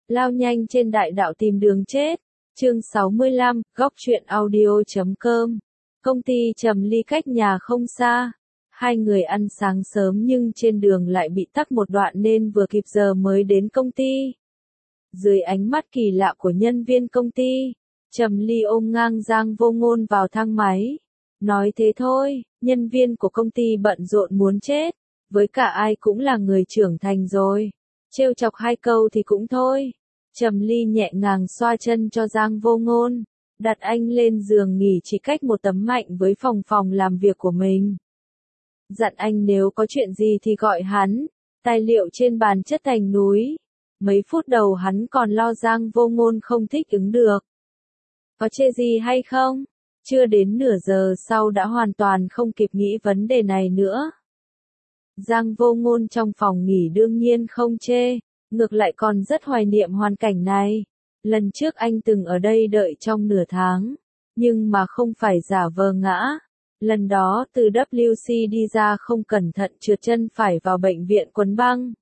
lao nhanh trên đại đạo tìm đường chết. Chương 65, góc truyện audio.com. Công ty Trầm Ly cách nhà không xa. Hai người ăn sáng sớm nhưng trên đường lại bị tắc một đoạn nên vừa kịp giờ mới đến công ty. Dưới ánh mắt kỳ lạ của nhân viên công ty, Trầm Ly ôm ngang Giang Vô Ngôn vào thang máy. Nói thế thôi, nhân viên của công ty bận rộn muốn chết, với cả ai cũng là người trưởng thành rồi. Trêu chọc hai câu thì cũng thôi. Trầm Ly nhẹ nhàng xoa chân cho Giang Vô Ngôn, đặt anh lên giường nghỉ chỉ cách một tấm mạnh với phòng làm việc của mình. Dặn anh nếu có chuyện gì thì gọi hắn, tài liệu trên bàn chất thành núi. Mấy phút đầu hắn còn lo Giang Vô Ngôn không thích ứng được. Có chê gì hay không? Chưa đến nửa giờ sau đã hoàn toàn không kịp nghĩ vấn đề này nữa. Giang Vô Ngôn trong phòng nghỉ đương nhiên không chê, ngược lại còn rất hoài niệm hoàn cảnh này. Lần trước anh từng ở đây đợi trong nửa tháng, nhưng mà không phải giả vờ ngã. Lần đó từ WC đi ra không cẩn thận trượt chân phải vào bệnh viện quấn băng.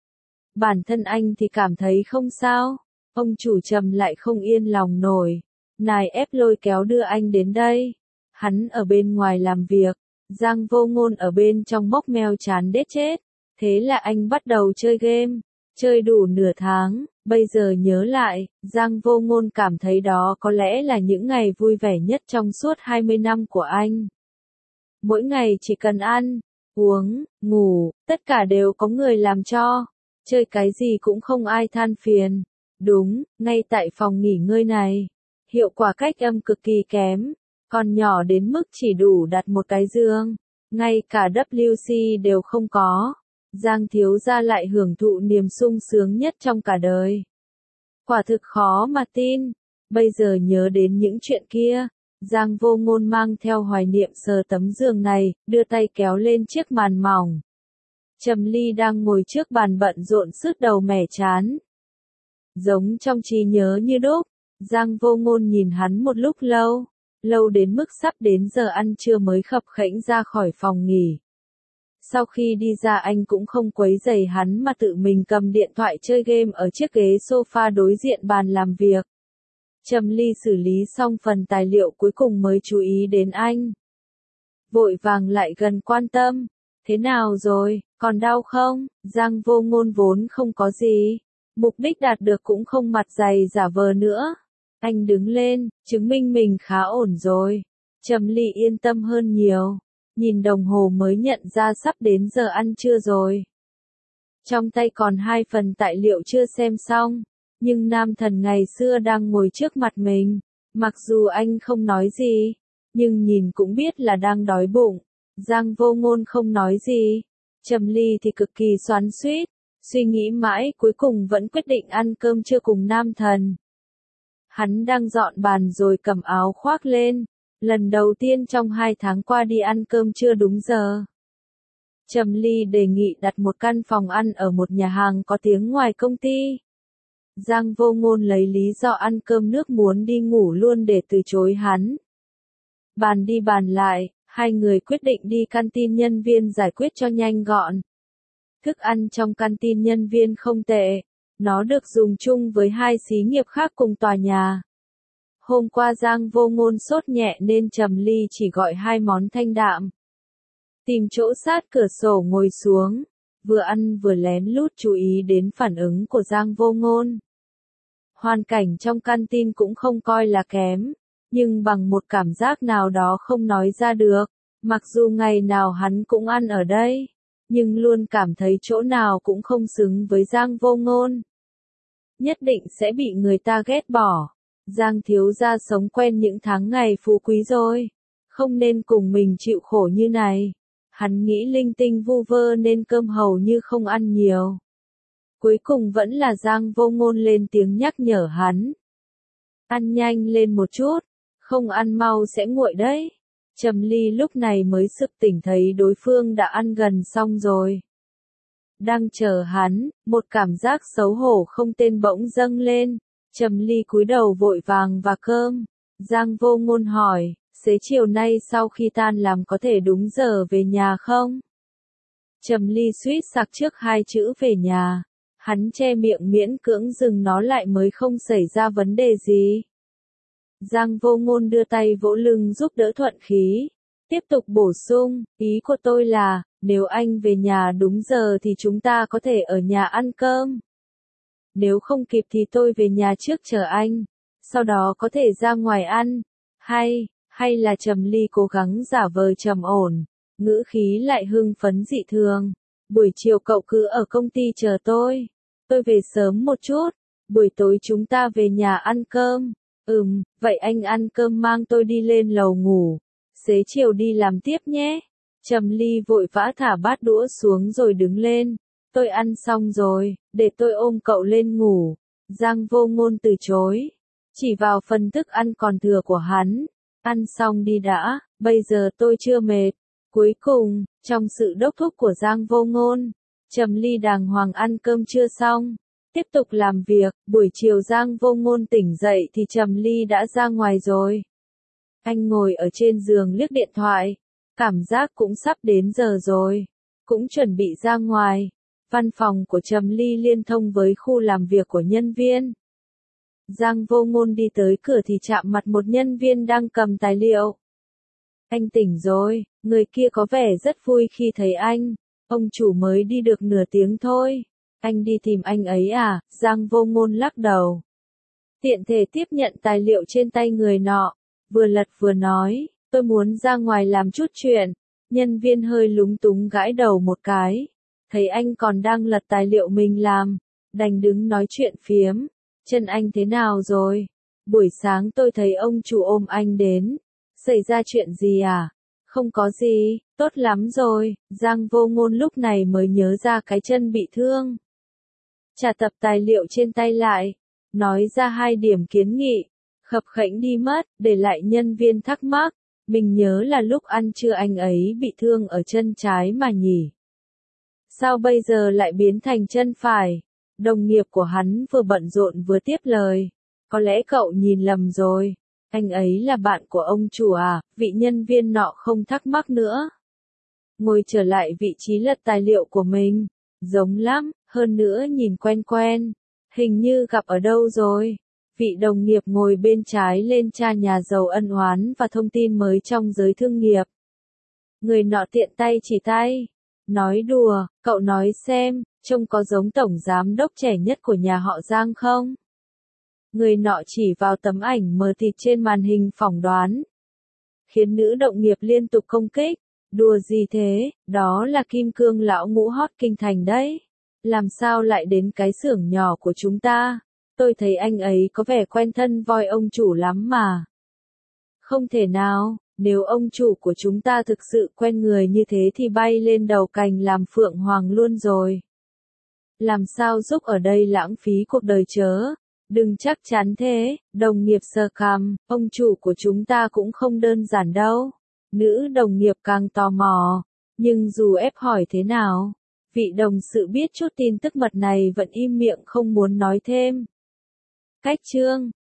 Bản thân anh thì cảm thấy không sao, ông chủ Trầm lại không yên lòng nổi, nài ép lôi kéo đưa anh đến đây. Hắn ở bên ngoài làm việc, Giang Vô Ngôn ở bên trong móc meo chán đết chết. Thế là anh bắt đầu chơi game, chơi đủ nửa tháng, bây giờ nhớ lại, Giang Vô Ngôn cảm thấy đó có lẽ là những ngày vui vẻ nhất trong suốt 20 năm của anh. Mỗi ngày chỉ cần ăn, uống, ngủ, tất cả đều có người làm cho. Chơi cái gì cũng không ai than phiền. Đúng, ngay tại phòng nghỉ ngơi này, hiệu quả cách âm cực kỳ kém, còn nhỏ đến mức chỉ đủ đặt một cái giường, ngay cả WC đều không có. Giang thiếu gia lại hưởng thụ niềm sung sướng nhất trong cả đời. Quả thực khó mà tin. Bây giờ nhớ đến những chuyện kia, Giang Vô Ngôn mang theo hoài niệm sờ tấm giường này, đưa tay kéo lên chiếc màn mỏng. Trầm Ly đang ngồi trước bàn bận rộn sứt đầu mẻ chán. Giống trong trí nhớ như đúc, Giang Vô Ngôn nhìn hắn một lúc lâu, lâu đến mức sắp đến giờ ăn trưa mới khập khẽnh ra khỏi phòng nghỉ. Sau khi đi ra anh cũng không quấy rầy hắn mà tự mình cầm điện thoại chơi game ở chiếc ghế sofa đối diện bàn làm việc. Trầm Ly xử lý xong phần tài liệu cuối cùng mới chú ý đến anh. Vội vàng lại gần quan tâm. Thế nào rồi, còn đau không? Giang Vô Ngôn vốn không có gì. Mục đích đạt được cũng không mặt dày giả vờ nữa. Anh đứng lên, chứng minh mình khá ổn rồi. Trầm Ly yên tâm hơn nhiều. Nhìn đồng hồ mới nhận ra sắp đến giờ ăn trưa rồi. Trong tay còn 2 phần tài liệu chưa xem xong. Nhưng nam thần ngày xưa đang ngồi trước mặt mình. Mặc dù anh không nói gì, nhưng nhìn cũng biết là đang đói bụng. Giang Vô Ngôn không nói gì. Trầm Ly thì cực kỳ xoắn xuýt, suy nghĩ mãi cuối cùng vẫn quyết định ăn cơm trưa cùng nam thần. Hắn đang dọn bàn rồi cầm áo khoác lên. Lần đầu tiên trong 2 tháng qua đi ăn cơm trưa đúng giờ. Trầm Ly đề nghị đặt một căn phòng ăn ở một nhà hàng có tiếng ngoài công ty. Giang Vô Ngôn lấy lý do ăn cơm nước muốn đi ngủ luôn để từ chối hắn. Bàn đi bàn lại, hai người quyết định đi canteen nhân viên giải quyết cho nhanh gọn. Thức ăn trong canteen nhân viên không tệ, nó được dùng chung với 2 xí nghiệp khác cùng tòa nhà. Hôm qua Giang Vô Ngôn sốt nhẹ nên Trầm Ly chỉ gọi 2 món thanh đạm. Tìm chỗ sát cửa sổ ngồi xuống, vừa ăn vừa lén lút chú ý đến phản ứng của Giang Vô Ngôn. Hoàn cảnh trong canteen cũng không coi là kém, nhưng bằng một cảm giác nào đó không nói ra được. Mặc dù ngày nào hắn cũng ăn ở đây, nhưng luôn cảm thấy chỗ nào cũng không xứng với Giang Vô Ngôn. Nhất định sẽ bị người ta ghét bỏ. Giang thiếu gia sống quen những tháng ngày phú quý rồi, không nên cùng mình chịu khổ như này. Hắn nghĩ linh tinh vu vơ nên cơm hầu như không ăn nhiều. Cuối cùng vẫn là Giang Vô Ngôn lên tiếng nhắc nhở hắn. Ăn nhanh lên một chút, không ăn mau sẽ nguội đấy. Trầm Ly lúc này mới sực tỉnh thấy đối phương đã ăn gần xong rồi. Đang chờ hắn, một cảm giác xấu hổ không tên bỗng dâng lên. Trầm Ly cúi đầu vội vàng và cơm. Giang Vô Ngôn hỏi, xế chiều nay sau khi tan làm có thể đúng giờ về nhà không? Trầm Ly suýt sặc trước 2 chữ về nhà. Hắn che miệng miễn cưỡng dừng nó lại mới không xảy ra vấn đề gì. Giang Vô Ngôn đưa tay vỗ lưng giúp đỡ thuận khí. Tiếp tục bổ sung, ý của tôi là, nếu anh về nhà đúng giờ thì chúng ta có thể ở nhà ăn cơm. Nếu không kịp thì tôi về nhà trước chờ anh, sau đó có thể ra ngoài ăn. Hay là Trầm Ly cố gắng giả vờ trầm ổn, ngữ khí lại hưng phấn dị thường. Buổi chiều cậu cứ ở công ty chờ tôi về sớm một chút, buổi tối chúng ta về nhà ăn cơm. Vậy anh ăn cơm mang tôi đi lên lầu ngủ, xế chiều đi làm tiếp nhé. Trầm Ly vội vã thả bát đũa xuống rồi đứng lên. Tôi ăn xong rồi, để tôi ôm cậu lên ngủ. Giang Vô Ngôn từ chối, chỉ vào phần thức ăn còn thừa của hắn. Ăn xong đi đã, bây giờ tôi chưa mệt. Cuối cùng, trong sự đốc thúc của Giang Vô Ngôn, Trầm Ly đàng hoàng ăn cơm trưa xong, tiếp tục làm việc. Buổi chiều Giang Vô Ngôn tỉnh dậy thì Trầm Ly đã ra ngoài rồi. Anh ngồi ở trên giường liếc điện thoại, cảm giác cũng sắp đến giờ rồi, cũng chuẩn bị ra ngoài. Văn phòng của Trầm Ly liên thông với khu làm việc của nhân viên. Giang Vô Ngôn đi tới cửa thì chạm mặt một nhân viên đang cầm tài liệu. Anh tỉnh rồi, người kia có vẻ rất vui khi thấy anh. Ông chủ mới đi được nửa tiếng thôi. Anh đi tìm anh ấy à? Giang Vô Ngôn lắc đầu. Tiện thể tiếp nhận tài liệu trên tay người nọ, vừa lật vừa nói, tôi muốn ra ngoài làm chút chuyện. Nhân viên hơi lúng túng gãi đầu một cái. Thấy anh còn đang lật tài liệu mình làm, đành đứng nói chuyện phiếm. Chân anh thế nào rồi? Buổi sáng tôi thấy ông chủ ôm anh đến. Xảy ra chuyện gì à? Không có gì, tốt lắm rồi. Giang Vô Ngôn lúc này mới nhớ ra cái chân bị thương. Trả tập tài liệu trên tay lại, nói ra 2 điểm kiến nghị. Khập khểnh đi mất, để lại nhân viên thắc mắc. Mình nhớ là lúc ăn trưa anh ấy bị thương ở chân trái mà nhỉ? Sao bây giờ lại biến thành chân phải? Đồng nghiệp của hắn vừa bận rộn vừa tiếp lời. Có lẽ cậu nhìn lầm rồi. Anh ấy là bạn của ông chủ à? Vị nhân viên nọ không thắc mắc nữa. Ngồi trở lại vị trí lật tài liệu của mình. Giống lắm, hơn nữa nhìn quen quen. Hình như gặp ở đâu rồi. Vị đồng nghiệp ngồi bên trái lên tra nhà giàu ân oán và thông tin mới trong giới thương nghiệp. Người nọ tiện tay chỉ tay. Nói đùa, cậu nói xem, trông có giống tổng giám đốc trẻ nhất của nhà họ Giang không? Người nọ chỉ vào tấm ảnh mờ thịt trên màn hình phỏng đoán. Khiến nữ đồng nghiệp liên tục công kích. Đùa gì thế, đó là kim cương lão ngũ hot kinh thành đấy. Làm sao lại đến cái xưởng nhỏ của chúng ta? Tôi thấy anh ấy có vẻ quen thân voi ông chủ lắm mà. Không thể nào, nếu ông chủ của chúng ta thực sự quen người như thế thì bay lên đầu cành làm phượng hoàng luôn rồi. Làm sao giúp ở đây lãng phí cuộc đời chớ? Đừng chắc chắn thế, đồng nghiệp sờ cằm, ông chủ của chúng ta cũng không đơn giản đâu. Nữ đồng nghiệp càng tò mò, nhưng dù ép hỏi thế nào, vị đồng sự biết chút tin tức mật này vẫn im miệng không muốn nói thêm. Cách chương